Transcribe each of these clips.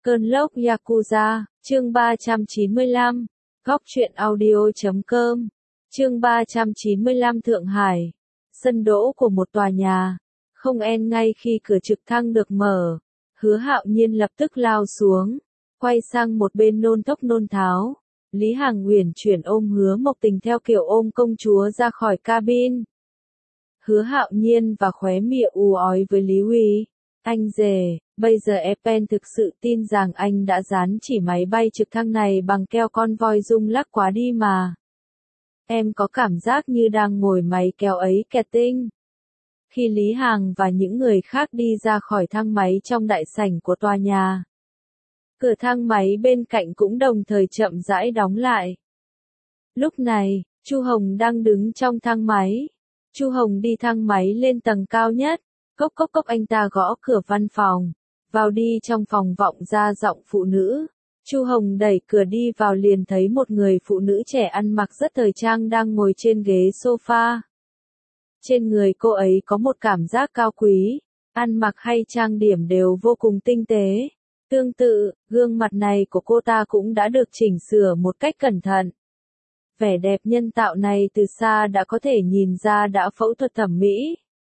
Cơn lốc Yakuza, chương 395, góc truyện audio.com, chương 395 Thượng Hải, sân đỗ của một tòa nhà, không en ngay khi cửa trực thăng được mở, Hứa Hạo Nhiên lập tức lao xuống, quay sang một bên nôn thốc nôn tháo, Lý Hằng uyển chuyển ôm Hứa Mộc Tình theo kiểu ôm công chúa ra khỏi cabin. Hứa Hạo Nhiên và khóe miệng u ói với Lý Huy. Anh rể, bây giờ Epen thực sự tin rằng anh đã dán chỉ máy bay trực thăng này bằng keo con voi rung lắc quá đi mà. Em có cảm giác như đang ngồi máy kéo ấy kẹt tinh. Khi Lý Hằng và những người khác đi ra khỏi thang máy trong đại sảnh của tòa nhà, cửa thang máy bên cạnh cũng đồng thời chậm rãi đóng lại. Lúc này, Chu Hồng đang đứng trong thang máy. Chu Hồng đi thang máy lên tầng cao nhất. Cốc cốc cốc, anh ta gõ cửa văn phòng. Vào đi, trong phòng vọng ra giọng phụ nữ. Chu Hồng đẩy cửa đi vào liền thấy một người phụ nữ trẻ ăn mặc rất thời trang đang ngồi trên ghế sofa. Trên người cô ấy có một cảm giác cao quý, ăn mặc hay trang điểm đều vô cùng tinh tế. Tương tự, gương mặt này của cô ta cũng đã được chỉnh sửa một cách cẩn thận. Vẻ đẹp nhân tạo này từ xa đã có thể nhìn ra đã phẫu thuật thẩm mỹ.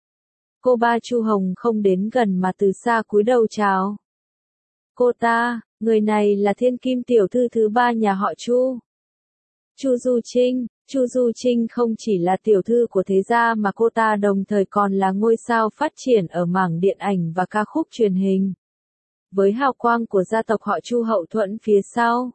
Cô ba Chu Hồng không đến gần mà từ xa cúi đầu chào. Cô ta, người này là thiên kim tiểu thư thứ ba nhà họ Chu. Chu Du Trinh. Chu Du Trinh không chỉ là tiểu thư của thế gia mà cô ta đồng thời còn là ngôi sao phát triển ở mảng điện ảnh và ca khúc truyền hình. Với hào quang của gia tộc họ Chu hậu thuẫn phía sau,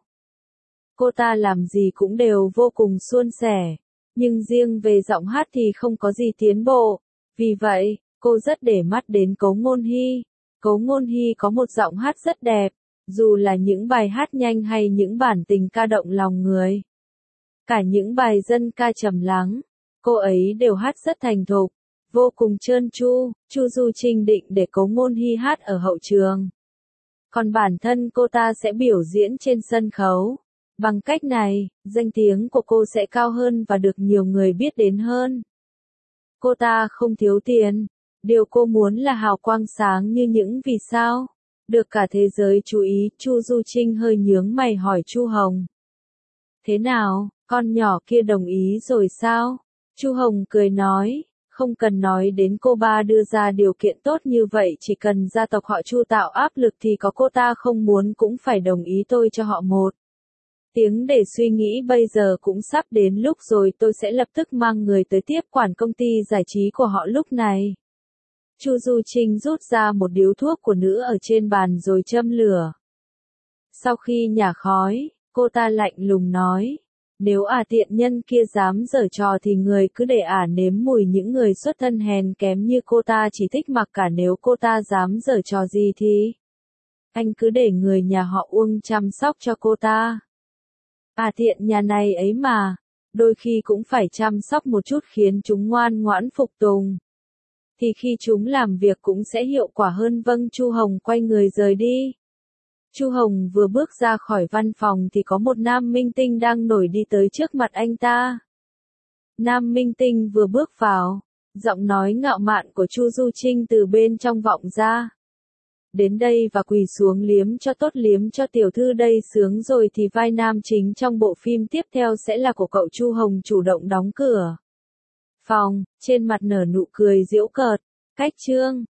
cô ta làm gì cũng đều vô cùng suôn sẻ, nhưng riêng về giọng hát thì không có gì tiến bộ. Vì vậy, cô rất để mắt đến Cố Ngôn Hy. Cố Ngôn Hy có một giọng hát rất đẹp, dù là những bài hát nhanh hay những bản tình ca động lòng người. Cả những bài dân ca trầm lắng, cô ấy đều hát rất thành thục, vô cùng trơn tru. Chu Du Trinh định để Cố Ngôn Hy hát ở hậu trường, còn bản thân cô ta sẽ biểu diễn trên sân khấu. Bằng cách này, danh tiếng của cô sẽ cao hơn và được nhiều người biết đến hơn. Cô ta không thiếu tiền, điều cô muốn là hào quang sáng như những vì sao. Được cả thế giới chú ý, Chu Du Trinh hơi nhướng mày hỏi Chu Hồng. Thế nào, con nhỏ kia đồng ý rồi sao? Chu Hồng cười nói, không cần nói đến cô ba đưa ra điều kiện tốt như vậy, chỉ cần gia tộc họ Chu tạo áp lực thì có cô ta không muốn cũng phải đồng ý, tôi cho họ một tiếng để suy nghĩ. Bây giờ cũng sắp đến lúc rồi, tôi sẽ lập tức mang người tới tiếp quản công ty giải trí của họ lúc này. Chu Du Trinh rút ra một điếu thuốc của nữ ở trên bàn rồi châm lửa. Sau khi nhả khói, cô ta lạnh lùng nói, nếu tiện nhân kia dám giở trò thì người cứ để nếm mùi những người xuất thân hèn kém như cô ta, chỉ thích mặc cả. Nếu cô ta dám giở trò gì thì anh cứ để người nhà họ Uông chăm sóc cho cô ta. Tiện nhà này ấy mà, đôi khi cũng phải chăm sóc một chút khiến chúng ngoan ngoãn phục tùng, thì khi chúng làm việc cũng sẽ hiệu quả hơn. Vâng. Chu Hồng quay người rời đi. Chu Hồng vừa bước ra khỏi văn phòng thì có một nam minh tinh đang nổi đi tới trước mặt anh ta. Nam minh tinh vừa bước vào, giọng nói ngạo mạn của Chu Du Trinh từ bên trong vọng ra. Đến đây và quỳ xuống liếm cho tốt, liếm cho tiểu thư đây. Sướng rồi thì vai nam chính trong bộ phim tiếp theo sẽ là của cậu. Chu Hồng chủ động đóng cửa phòng, trên mặt nở nụ cười giễu cợt. Cách chương